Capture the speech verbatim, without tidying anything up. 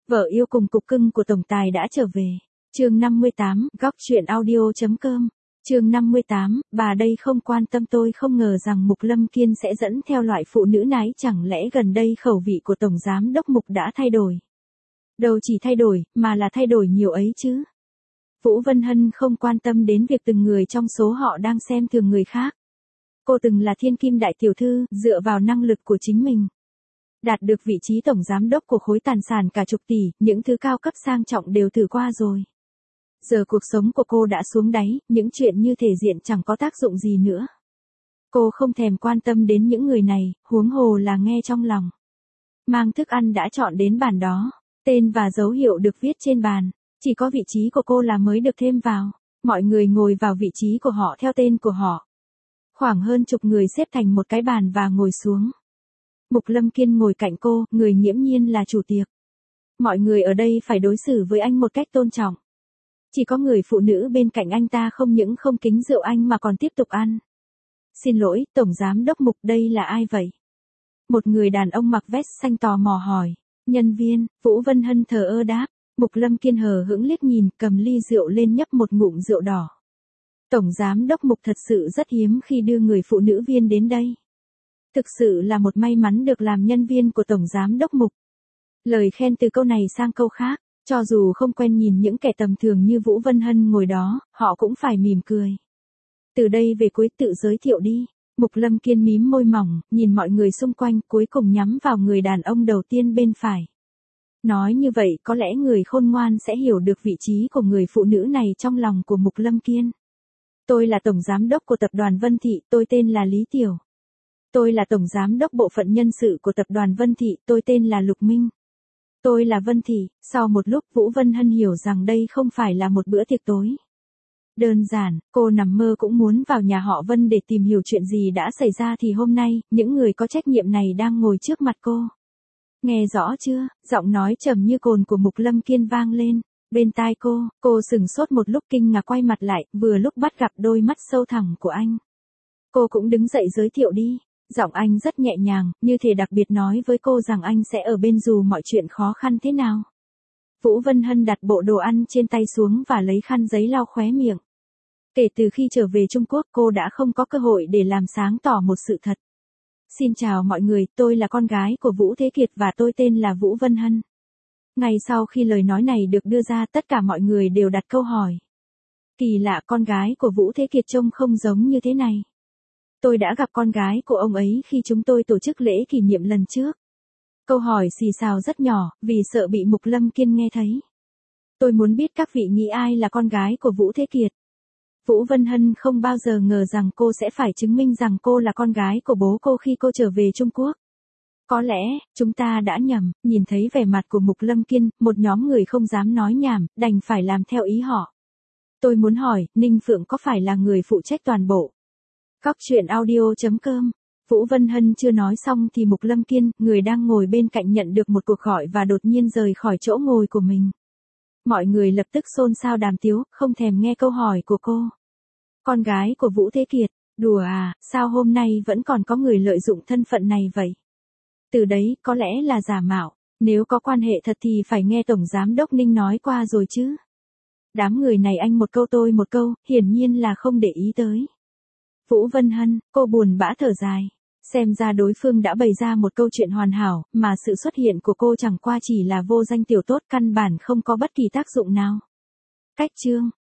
Vợ yêu cùng cục cưng của tổng tài đã trở về. Chương năm mươi tám, góc truyện audio.com. Chương năm mươi tám, bà đây không quan tâm. Tôi không ngờ rằng Mục Lâm Kiên sẽ dẫn theo loại phụ nữ này, chẳng lẽ gần đây khẩu vị của tổng giám đốc Mục đã thay đổi. Đâu chỉ thay đổi, mà là thay đổi nhiều ấy chứ. Vũ Vân Hân không quan tâm đến việc từng người trong số họ đang xem thường người khác. Cô từng là thiên kim đại tiểu thư, dựa vào năng lực của chính mình đạt được vị trí tổng giám đốc của khối tài sản cả chục tỷ, những thứ cao cấp sang trọng đều thử qua rồi. Giờ cuộc sống của cô đã xuống đáy, những chuyện như thể diện chẳng có tác dụng gì nữa. Cô không thèm quan tâm đến những người này, huống hồ là nghe trong lòng. Mang thức ăn đã chọn đến bàn đó, tên và dấu hiệu được viết trên bàn, chỉ có vị trí của cô là mới được thêm vào. Mọi người ngồi vào vị trí của họ theo tên của họ. Khoảng hơn chục người xếp thành một cái bàn và ngồi xuống. Mục Lâm Kiên ngồi cạnh cô, người nghiễm nhiên là chủ tiệc. Mọi người ở đây phải đối xử với anh một cách tôn trọng. Chỉ có người phụ nữ bên cạnh anh ta không những không kính rượu anh mà còn tiếp tục ăn. Xin lỗi, tổng giám đốc Mục, đây là ai vậy? Một người đàn ông mặc vest xanh tò mò hỏi. Nhân viên. Vũ Vân Hân thờ ơ đáp. Mục Lâm Kiên hờ hững liếc nhìn, cầm ly rượu lên nhấp một ngụm rượu đỏ. Tổng giám đốc Mục thật sự rất hiếm khi đưa người phụ nữ viên đến đây. Thực sự là một may mắn được làm nhân viên của tổng giám đốc Mục. Lời khen từ câu này sang câu khác, cho dù không quen nhìn những kẻ tầm thường như Vũ Vân Hân ngồi đó, họ cũng phải mỉm cười. Từ đây về cuối tự giới thiệu đi. Mục Lâm Kiên mím môi mỏng, nhìn mọi người xung quanh, cuối cùng nhắm vào người đàn ông đầu tiên bên phải. Nói như vậy có lẽ người khôn ngoan sẽ hiểu được vị trí của người phụ nữ này trong lòng của Mục Lâm Kiên. Tôi là tổng giám đốc của tập đoàn Vân Thị, tôi tên là Lý Tiểu. Tôi là tổng giám đốc bộ phận nhân sự của tập đoàn Vân Thị, tôi tên là Lục Minh. Tôi là Vân Thị. Sau một lúc Vũ Vân Hân hiểu rằng đây không phải là một bữa tiệc tối. Đơn giản, cô nằm mơ cũng muốn vào nhà họ Vân để tìm hiểu chuyện gì đã xảy ra thì hôm nay, những người có trách nhiệm này đang ngồi trước mặt cô. Nghe rõ chưa? Giọng nói trầm như cồn của Mục Lâm Kiên vang lên. Bên tai cô, cô sừng sốt một lúc kinh ngạc quay mặt lại, vừa lúc bắt gặp đôi mắt sâu thẳm của anh. Cô cũng đứng dậy giới thiệu đi. Giọng anh rất nhẹ nhàng, như thể đặc biệt nói với cô rằng anh sẽ ở bên dù mọi chuyện khó khăn thế nào. Vũ Vân Hân đặt bộ đồ ăn trên tay xuống và lấy khăn giấy lau khóe miệng. Kể từ khi trở về Trung Quốc cô đã không có cơ hội để làm sáng tỏ một sự thật. Xin chào mọi người, tôi là con gái của Vũ Thế Kiệt và tôi tên là Vũ Vân Hân. Ngay sau khi lời nói này được đưa ra, tất cả mọi người đều đặt câu hỏi. Kỳ lạ, con gái của Vũ Thế Kiệt trông không giống như thế này. Tôi đã gặp con gái của ông ấy khi chúng tôi tổ chức lễ kỷ niệm lần trước. Câu hỏi xì xào rất nhỏ, vì sợ bị Mục Lâm Kiên nghe thấy. Tôi muốn biết các vị nghĩ ai là con gái của Vũ Thế Kiệt. Vũ Vân Hân không bao giờ ngờ rằng cô sẽ phải chứng minh rằng cô là con gái của bố cô khi cô trở về Trung Quốc. Có lẽ, chúng ta đã nhầm. Nhìn thấy vẻ mặt của Mục Lâm Kiên, một nhóm người không dám nói nhảm, đành phải làm theo ý họ. Tôi muốn hỏi, Ninh Phượng có phải là người phụ trách toàn bộ? Góc truyện audio.com. Vũ Vân Hân chưa nói xong thì Mục Lâm Kiên, người đang ngồi bên cạnh, nhận được một cuộc gọi và đột nhiên rời khỏi chỗ ngồi của mình. Mọi người lập tức xôn xao đàm tiếu, không thèm nghe câu hỏi của cô. Con gái của Vũ Thế Kiệt, đùa à, sao hôm nay vẫn còn có người lợi dụng thân phận này vậy? Từ đấy, có lẽ là giả mạo, nếu có quan hệ thật thì phải nghe Tổng Giám đốc Ninh nói qua rồi chứ. Đám người này anh một câu tôi một câu, hiển nhiên là không để ý tới. Vũ Vân Hân, cô buồn bã thở dài. Xem ra đối phương đã bày ra một câu chuyện hoàn hảo, mà sự xuất hiện của cô chẳng qua chỉ là vô danh tiểu tốt, căn bản không có bất kỳ tác dụng nào. Cách chương.